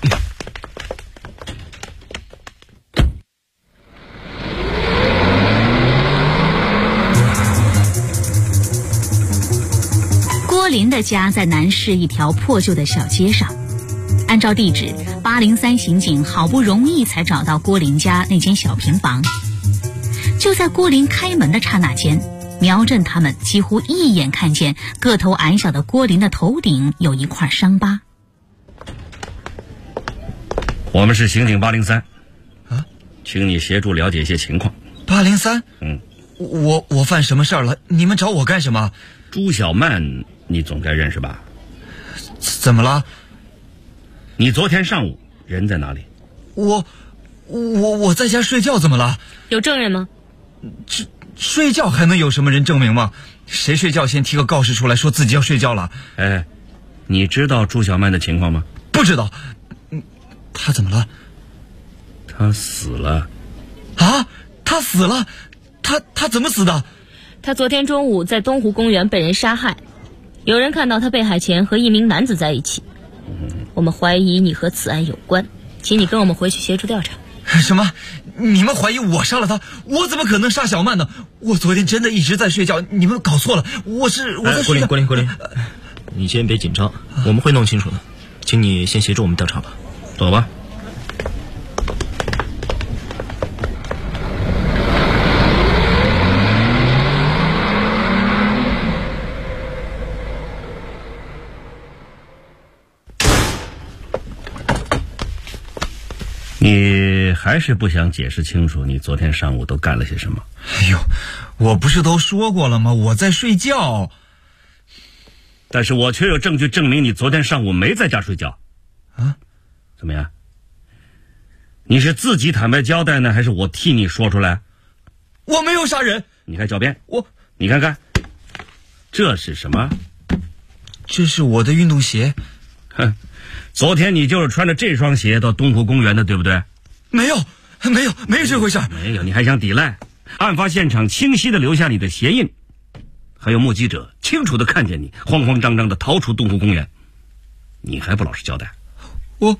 郭林的家在南市一条破旧的小街上。按照地址，803刑警好不容易才找到郭林家那间小平房。就在郭林开门的刹那间，苗振他们几乎一眼看见个头矮小的郭林的头顶有一块伤疤。 我们是刑警803，请你协助了解一些情况。 803？我犯什么事儿了？你们找我干什么？ 朱小曼你总该认识吧？ 怎么了？ 你昨天上午人在哪里？ 我在家睡觉，怎么了？ 有证人吗？ 睡觉还能有什么人证明吗？谁睡觉先提个告示出来说自己要睡觉了？ 你知道朱小曼的情况吗？ 不知道。他怎么了？ 他死了。 他死了？他怎么死的？ 他昨天中午在东湖公园被人杀害，有人看到他被害前和一名男子在一起。我们怀疑你和此案有关，请你跟我们回去协助调查。 什么？你们怀疑我杀了他？我怎么可能杀小曼呢？我昨天真的一直在睡觉，你们搞错了。我在睡觉。 郭林，你先别紧张，我们会弄清楚的，请你先协助我们调查吧。 走吧。你还是不想解释清楚你昨天上午都干了些什么？ 我不是都说过了吗？我在睡觉。 但是我却有证据证明你昨天上午没在家睡觉。怎么样？你是自己坦白交代呢，还是我替你说出来？ 我没有杀人。 你还狡辩？你看看，这是什么？ 这是我的运动鞋。 昨天你就是穿着这双鞋到东湖公园的，对不对？ 没有这回事。 没有，你还想抵赖？案发现场清晰的留下你的鞋印，还有目击者清楚的看见你慌慌张张的逃出东湖公园，你还不老实交代？我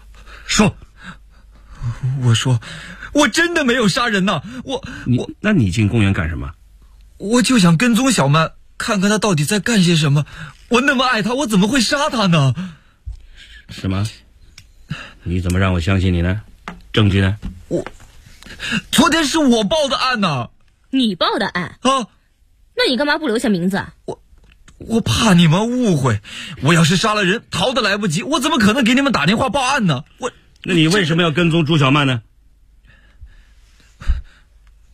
说我真的没有杀人呐！ 那你进公园干什么？ 我就想跟踪小曼，看看她到底在干些什么。我那么爱她，我怎么会杀她呢？ 什么？你怎么让我相信你呢？证据呢？ 昨天是我报的案呢。 你报的案？那你干嘛不留下名字啊？ 我怕你们误会，我要是杀了人，逃得来不及，我怎么可能给你们打电话报案呢？ 那你为什么要跟踪朱小曼呢？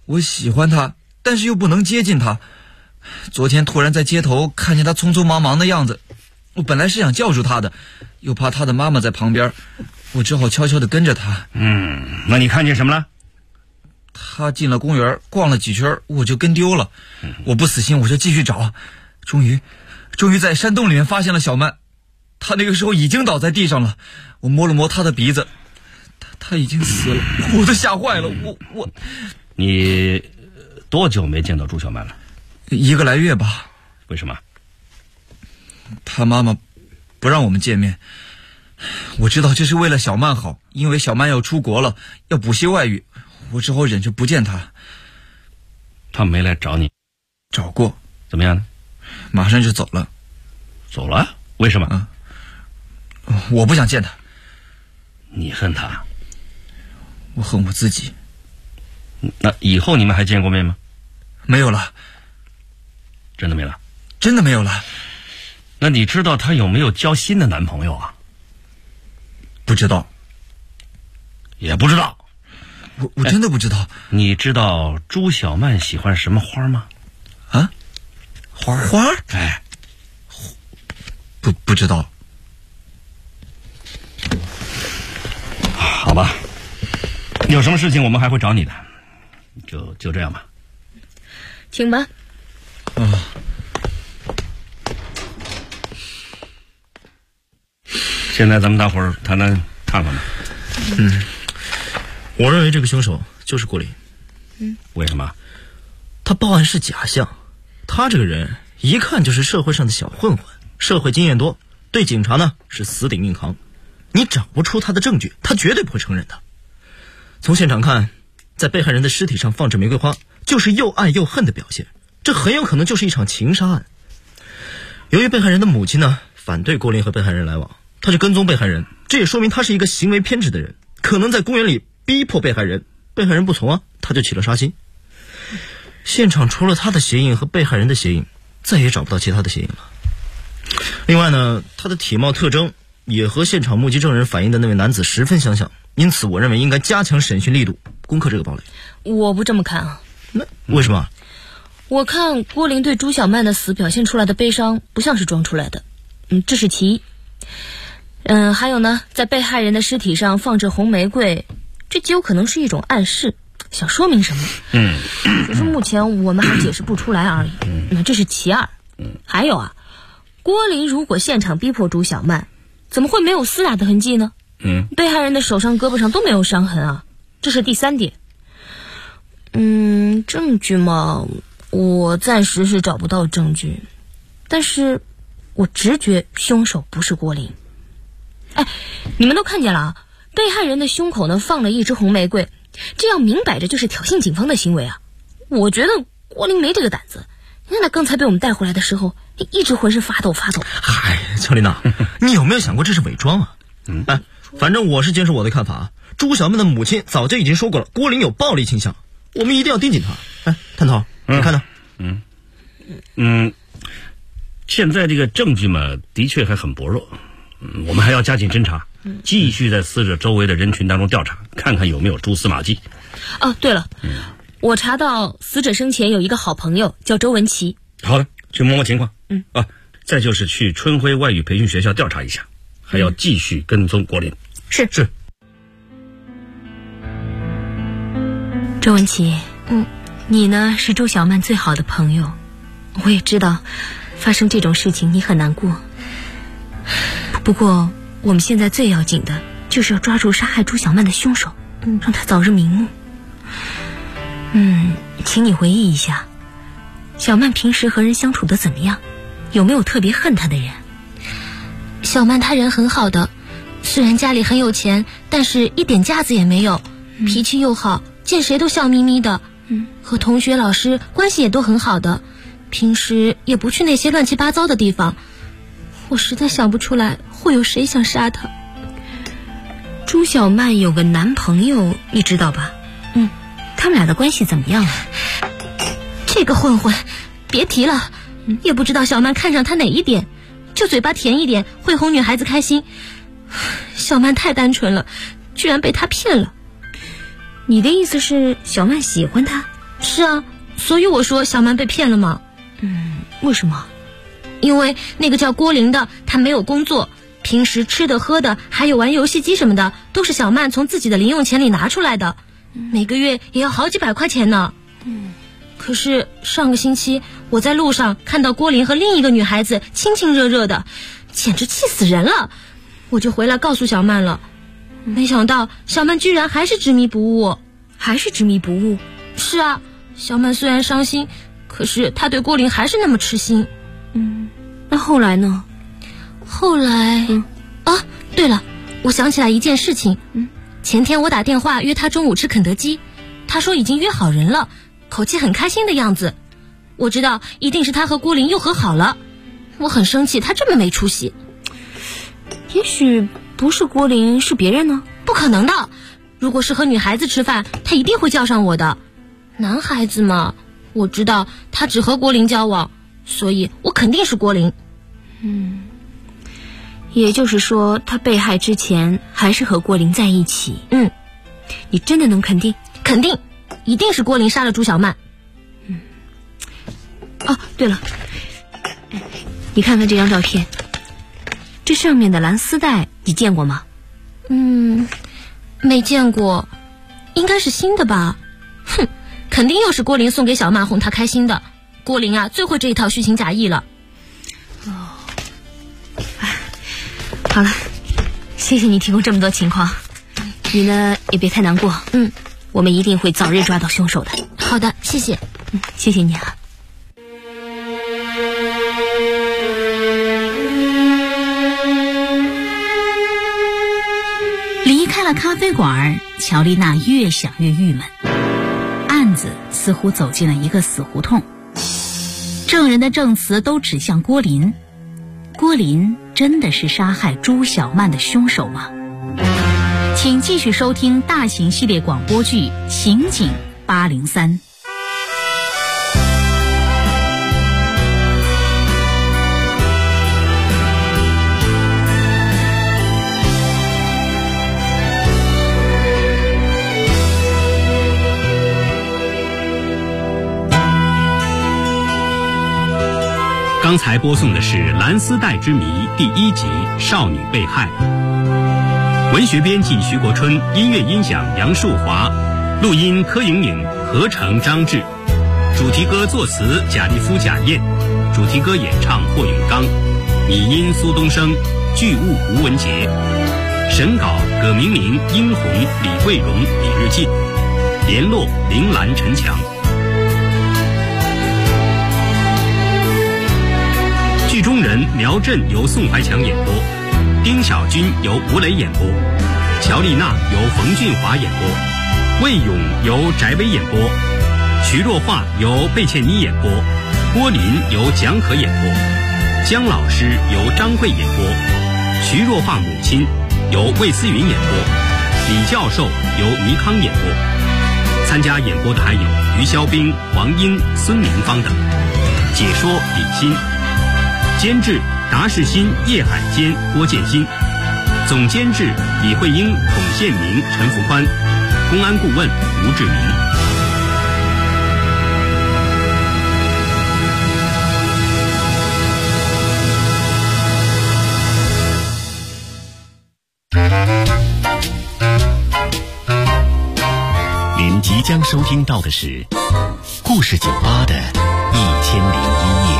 我喜欢他，但是又不能接近他。昨天突然在街头看见他匆匆忙忙的样子，我本来是想叫住他的，又怕他的妈妈在旁边，我只好悄悄地跟着他。 那你看见什么了？ 他进了公园，逛了几圈，我就跟丢了。我不死心，我就继续找，终于在山洞里面发现了小曼。他那个时候已经倒在地上了，我摸了摸他的鼻子，他已经死了，我都吓坏了。 你多久没见到朱小曼了 ？1个来月吧。 为什么？ 他妈妈不让我们见面，我知道这是为了小曼好，因为小曼要出国了，要补习外语，我只好忍着不见他。 他没来找你？ 找过。 怎么样呢？ 马上就走了。 走了？为什么？ 我不想见他。 你恨他？ 我恨我自己。 那以后你们还见过面吗？ 没有了。 真的没了？ 真的没有了。 那你知道她有没有交新的男朋友啊？ 不知道。 也不知道。 我真的不知道。 你知道朱小曼喜欢什么花吗？ 啊？花？ 哎， 不知道。 好吧，有什么事情我们还会找你的，就这样吧。 请吧。 现在咱们大伙儿谈谈看法吧。 我认为这个凶手就是郭林。 为什么？ 他报案是假象，他这个人一看就是社会上的小混混，社会经验多，对警察呢是死顶硬扛。你找不出他的证据，他绝对不会承认的。从现场看，在被害人的尸体上放置玫瑰花，就是又爱又恨的表现，这很有可能就是一场情杀案。由于被害人的母亲呢反对郭林和被害人来往，他就跟踪被害人，这也说明他是一个行为偏执的人，可能在公园里逼迫被害人，被害人不从啊，他就起了杀心。现场除了他的鞋印和被害人的鞋印，再也找不到其他的鞋印了。另外呢，他的体貌特征也和现场目击证人反映的那位男子十分相像，因此我认为应该加强审讯力度，攻克这个堡垒。 我不这么看啊。 那为什么？ 我看郭林对朱小曼的死表现出来的悲伤不像是装出来的，这是其一。还有呢，在被害人的尸体上放置红玫瑰，这极有可能是一种暗示，想说明什么？只是目前我们还解释不出来而已。这是其二。还有啊，郭林如果现场逼迫朱小曼，怎么会没有厮打的痕迹呢？被害人的手上、胳膊上都没有伤痕啊，这是第三点。证据嘛，我暂时是找不到证据，但是我直觉凶手不是郭林。你们都看见了啊，被害人的胸口呢放了一支红玫瑰，这样明摆着就是挑衅警方的行为啊。我觉得郭林没这个胆子，你看他刚才被我们带回来的时候，一直浑身发抖。 嗨，乔丽娜，你有没有想过这是伪装啊？反正我是坚持我的看法啊。朱小曼的母亲早就已经说过了，郭林有暴力倾向，我们一定要盯紧他。探头，你看呢？ 现在这个证据嘛，的确还很薄弱。我们还要加紧侦查，继续在死者周围的人群当中调查，看看有没有蛛丝马迹。 对了，我查到死者生前有一个好朋友叫周文琪。 好的，去摸摸情况。再就是去春晖外语培训学校调查一下，还要继续跟踪郭林。 是。 周文琪，你呢是朱小曼最好的朋友，我也知道发生这种事情你很难过。不过我们现在最要紧的就是要抓住杀害朱小曼的凶手，让他早日瞑目。请你回忆一下，小曼平时和人相处的怎么样？有没有特别恨她的人？ 小曼她人很好的，虽然家里很有钱，但是一点架子也没有，脾气又好，见谁都笑眯眯的，和同学老师关系也都很好的，平时也不去那些乱七八糟的地方。我实在想不出来会有谁想杀她。 朱小曼有个男朋友，你知道吧？他们俩的关系怎么样啊？ 这个混混别提了，也不知道小曼看上他哪一点，就嘴巴甜一点，会哄女孩子开心。小曼太单纯了，居然被他骗了。 你的意思是小曼喜欢他， 是啊，所以我说小曼被骗了嘛。 为什么？ 因为那个叫郭玲的，她没有工作，平时吃的喝的还有玩游戏机什么的，都是小曼从自己的零用钱里拿出来的，每个月也要好几百块钱呢。可是上个星期我在路上看到郭玲和另一个女孩子亲亲热热的，简直气死人了，我就回来告诉小曼了。没想到小曼居然还是执迷不悟。是啊，小曼虽然伤心，可是她对郭玲还是那么痴心。 那后来呢？ 后来对了，我想起来一件事情。前天我打电话约她中午吃肯德基，她说已经约好人了，口气很开心的样子。我知道一定是她和郭玲又和好了，我很生气她这么没出息。 也许不是郭玲，是别人呢？ 不可能的，如果是和女孩子吃饭，她一定会叫上我的。男孩子嘛，我知道他只和郭玲交往，所以我肯定是郭玲。 也就是说他被害之前还是和郭玲在一起。你真的能肯定？ 肯定，一定是郭玲杀了朱小曼。 对了，你看看这张照片，这上面的蓝丝带你见过吗？ 没见过，应该是新的吧。肯定又是郭玲送给小曼哄她开心的。郭玲啊，最会这一套虚情假意了。 好了，谢谢你提供这么多情况，你呢也别太难过。我们一定会早日抓到凶手的。 好的，谢谢。 谢谢你啊。 离开了咖啡馆，乔丽娜越想越郁闷，案子似乎走进了一个死胡同。证人的证词都指向郭琳，郭琳真的是杀害朱小曼的凶手吗？请继续收听大型系列广播剧《刑警803》。 刚才播送的是《蓝丝带之谜》第1集《少女被害》，文学编辑徐国春，音乐音响杨树华，录音柯莹莹，合成张志，主题歌作词贾立夫、贾燕，主题歌演唱霍永刚，拟音苏东升，剧务吴文杰，审稿葛明明、殷红、李桂荣、李日进，联络林兰、陈强。剧中人苗震由宋怀强演播，丁小军由吴磊演播，乔丽娜由冯俊华演播，魏勇由翟薇演播，徐若桦由贝茜妮演播，郭琳由蒋可演播，姜老师由张慧演播，徐若桦母亲由魏思云演播，李教授由倪康演播。参加演播的还有于肖冰、王英、孙明芳等。解说李欣，监制达世新、叶海坚、郭建新，总监制李慧英、孔宪明、陈福宽，公安顾问吴志明。 您即将收听到的是故事酒吧的1001夜。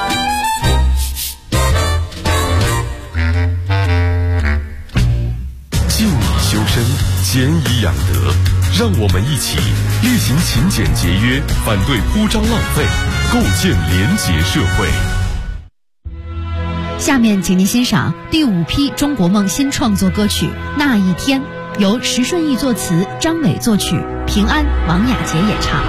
敬以修身，俭以养德，让我们一起厉行勤俭节约，反对铺张浪费，构建廉洁社会。 下面请您欣赏第5批中国梦新创作歌曲《那一天》，由石顺义作词，张伟作曲，平安、王雅洁演唱。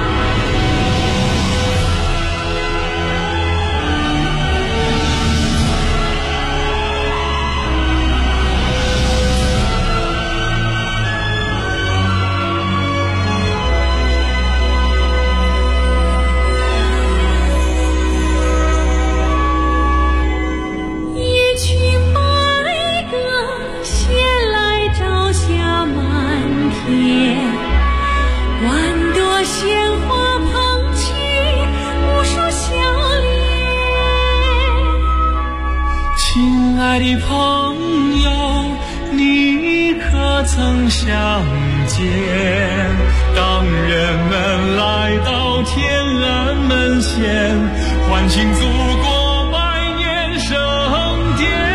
鲜花爱的朋友，你可曾相见？当人们来到天安门前，欢庆祖国百年盛典。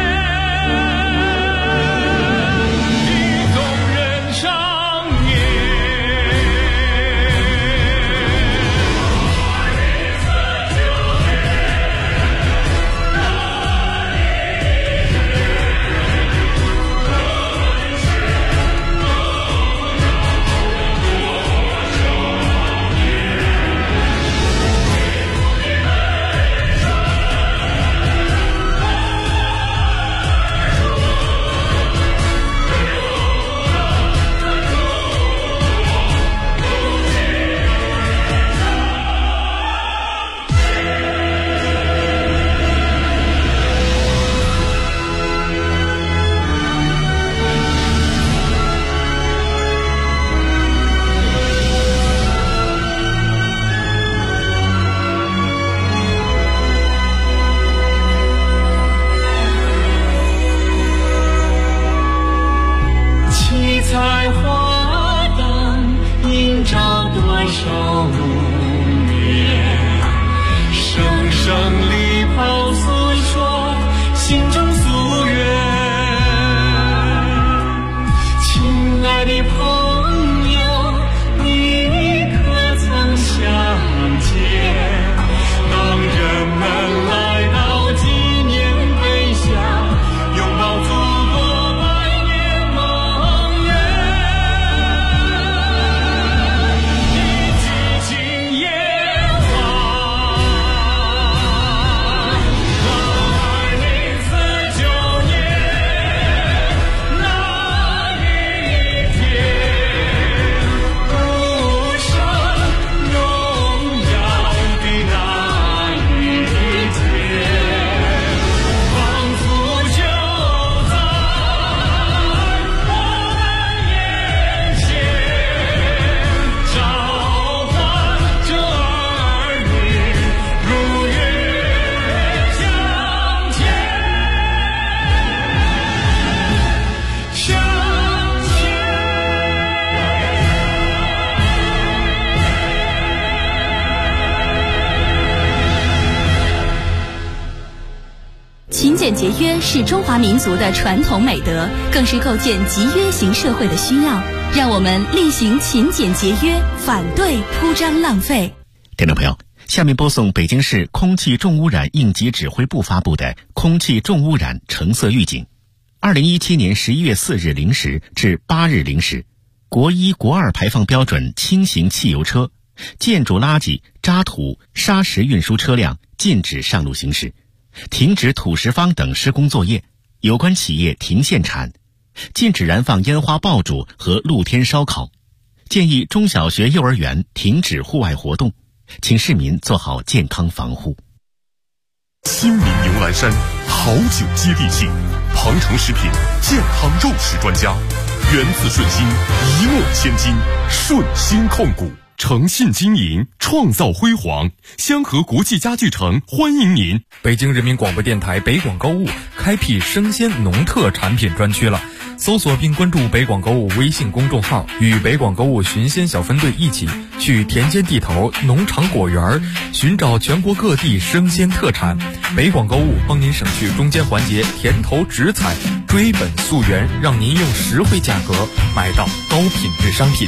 勤俭节约是中华民族的传统美德，更是构建集约型社会的需要。让我们厉行勤俭节约，反对铺张浪费。 听众朋友，下面播送北京市空气重污染应急指挥部发布的空气重污染橙色预警。2017年11月4日0时至8日0时，国1、国2排放标准轻型汽油车、建筑垃圾、渣土、砂石运输车辆禁止上路行驶，停止土石方等施工作业，有关企业停限产，禁止燃放烟花爆竹和露天烧烤，建议中小学、幼儿园停止户外活动，请市民做好健康防护。 新民牛栏山好酒接地气，庞城食品健康肉食专家，源自顺心，一诺千金，顺心控股，诚信经营，创造辉煌。香河国际家具城欢迎您。 北京人民广播电台北广购物开辟生鲜农特产品专区了，搜索并关注北广购物微信公众号，与北广购物寻鲜小分队一起去田间地头、农场果园寻找全国各地生鲜特产。北广购物帮您省去中间环节田头直采，追本溯源，让您用实惠价格买到高品质商品。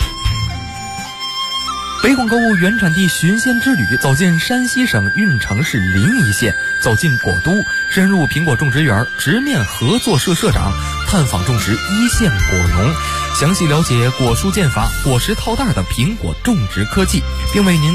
北广购物原产地寻鲜之旅，走进山西省运城市临沂县，走进果都，深入苹果种植园，直面合作社社长，探访种植一线果农，详细了解果蔬建法、果实套袋的苹果种植科技，并为您